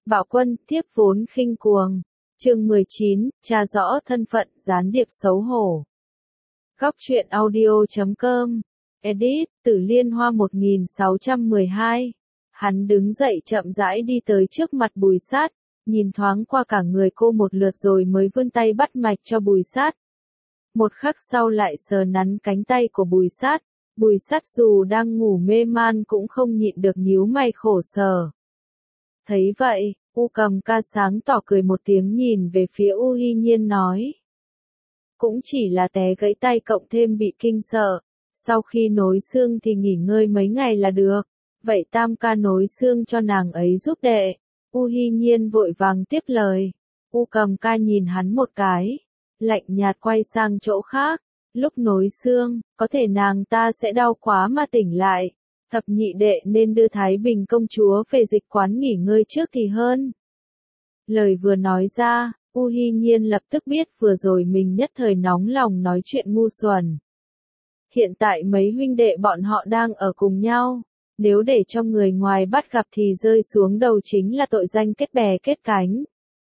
Bạo quân, tiếp vốn khinh cuồng. Chương 19, tra rõ thân phận, gián điệp xấu hổ. Góc truyện audio.com. Edit, Tử Liên Hoa 1612. Hắn đứng dậy chậm rãi đi tới trước mặt Bùi Sát, nhìn thoáng qua cả người cô một lượt rồi mới vươn tay bắt mạch cho Bùi Sát. Một khắc sau lại sờ nắn cánh tay của Bùi Sát. Bùi Sát dù đang ngủ mê man cũng không nhịn được nhíu mày khổ sở. Thấy vậy, U Cầm Ca sáng tỏ cười một tiếng nhìn về phía U Hi Nhiên nói. Cũng chỉ là té gãy tay cộng thêm bị kinh sợ, sau khi nối xương thì nghỉ ngơi mấy ngày là được, vậy Tam ca nối xương cho nàng ấy giúp đệ. U Hi Nhiên vội vàng tiếp lời. U Cầm Ca nhìn hắn một cái, lạnh nhạt quay sang chỗ khác. Lúc nối xương, có thể nàng ta sẽ đau quá mà tỉnh lại. Thập nhị đệ nên đưa Thái Bình công chúa về dịch quán nghỉ ngơi trước thì hơn. Lời vừa nói ra, U Hi Nhiên lập tức biết vừa rồi mình nhất thời nóng lòng nói chuyện ngu xuẩn. Hiện tại mấy huynh đệ bọn họ đang ở cùng nhau, nếu để cho người ngoài bắt gặp thì rơi xuống đầu chính là tội danh kết bè kết cánh.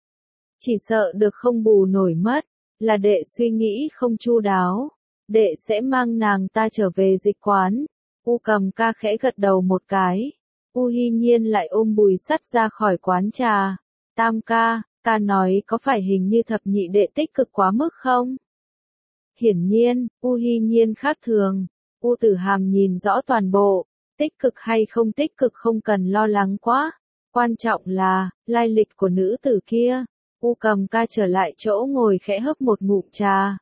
Chỉ sợ được không bù nổi mất, là đệ suy nghĩ không chu đáo. Đệ sẽ mang nàng ta trở về dịch quán. U Cầm Ca khẽ gật đầu một cái. U Hi Nhiên lại ôm Bùi Sắt ra khỏi quán trà. Tam ca, ca nói có phải hình như thập nhị đệ tích cực quá mức không? Hiển nhiên, U Hi Nhiên khác thường. U Tử Hàm nhìn rõ toàn bộ, tích cực hay không tích cực không cần lo lắng quá. Quan trọng là, lai lịch của nữ tử kia. U Cầm Ca trở lại chỗ ngồi khẽ hấp một ngụm trà.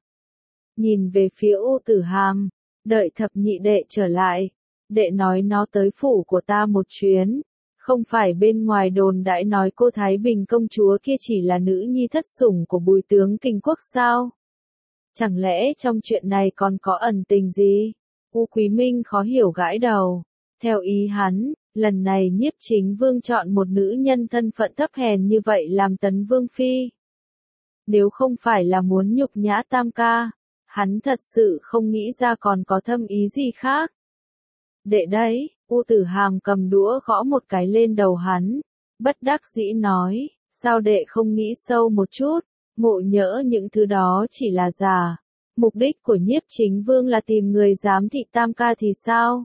Nhìn về phía U Tử Hàm, đợi thập nhị đệ trở lại, đệ nói nó tới phủ của ta một chuyến, không phải bên ngoài đồn đãi nói cô Thái Bình công chúa kia chỉ là nữ nhi thất sủng của Bùi tướng Kinh Quốc sao? Chẳng lẽ trong chuyện này còn có ẩn tình gì? U Quý Minh khó hiểu gãi đầu, theo ý hắn, lần này Nhiếp Chính Vương chọn một nữ nhân thân phận thấp hèn như vậy làm Tấn Vương phi. Nếu không phải là muốn nhục nhã Tam ca, hắn thật sự không nghĩ ra còn có thâm ý gì khác. Đệ đấy, U Tử Hàm cầm đũa gõ một cái lên đầu hắn, bất đắc dĩ nói, sao đệ không nghĩ sâu một chút, ngộ nhỡ những thứ đó chỉ là giả. Mục đích của Nhiếp Chính Vương là tìm người giám thị Tam ca thì sao?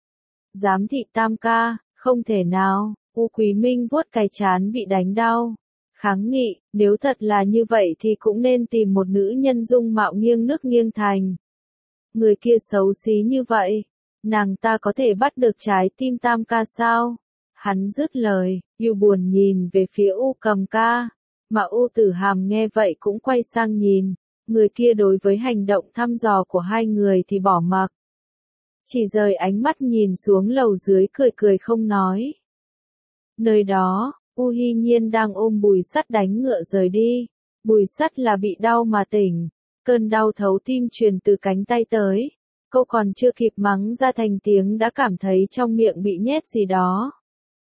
Giám thị Tam ca, không thể nào. U Quý Minh vuốt cái trán bị đánh đau. Kháng nghị, nếu thật là như vậy thì cũng nên tìm một nữ nhân dung mạo nghiêng nước nghiêng thành. Người kia xấu xí như vậy, nàng ta có thể bắt được trái tim Tam ca sao? Hắn dứt lời, ưu buồn nhìn về phía U Cầm Ca, mà U Tử Hàm nghe vậy cũng quay sang nhìn, người kia đối với hành động thăm dò của hai người thì bỏ mặc. Chỉ rời ánh mắt nhìn xuống lầu dưới cười cười không nói. Nơi đó, U Hi Nhiên đang ôm Bùi Sắt đánh ngựa rời đi. Bùi Sắt là bị đau mà tỉnh, cơn đau thấu tim truyền từ cánh tay tới. Cô còn chưa kịp mắng ra thành tiếng đã cảm thấy trong miệng bị nhét gì đó.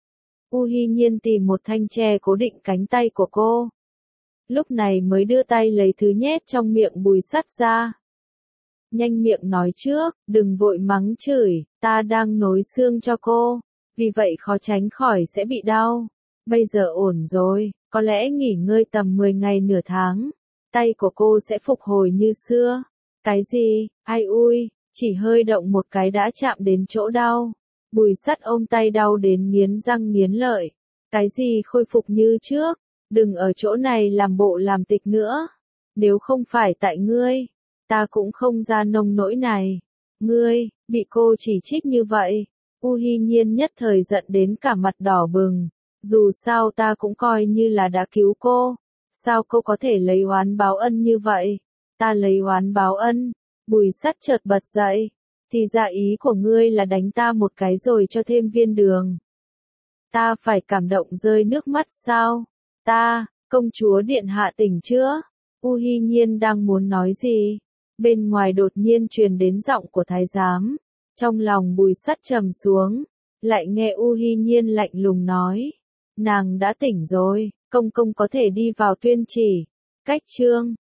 U Hi Nhiên tìm một thanh tre cố định cánh tay của cô. Lúc này mới đưa tay lấy thứ nhét trong miệng Bùi Sắt ra. Nhanh miệng nói trước, đừng vội mắng chửi, ta đang nối xương cho cô, vì vậy khó tránh khỏi sẽ bị đau. Bây giờ ổn rồi, có lẽ nghỉ ngơi tầm 10 ngày nửa tháng, tay của cô sẽ phục hồi như xưa. Cái gì, ai ui, chỉ hơi động một cái đã chạm đến chỗ đau. Bùi Sắt ôm tay đau đến nghiến răng nghiến lợi. Cái gì khôi phục như trước, đừng ở chỗ này làm bộ làm tịch nữa. Nếu không phải tại ngươi, ta cũng không ra nông nỗi này. Ngươi, bị cô chỉ trích như vậy. U Hi Nhiên nhất thời giận đến cả mặt đỏ bừng. Dù sao ta cũng coi như là đã cứu cô. Sao cô có thể lấy oán báo ân như vậy? Ta lấy oán báo ân. Bùi Sắt chợt bật dậy. Thì ra ý của ngươi là đánh ta một cái rồi cho thêm viên đường. Ta phải cảm động rơi nước mắt sao? Ta, công chúa điện hạ tỉnh chưa? U Hi Nhiên đang muốn nói gì? Bên ngoài đột nhiên truyền đến giọng của thái giám. Trong lòng Bùi Sắt trầm xuống. Lại nghe U Hi Nhiên lạnh lùng nói. Nàng đã tỉnh rồi, công công có thể đi vào tuyên chỉ. Cách chương.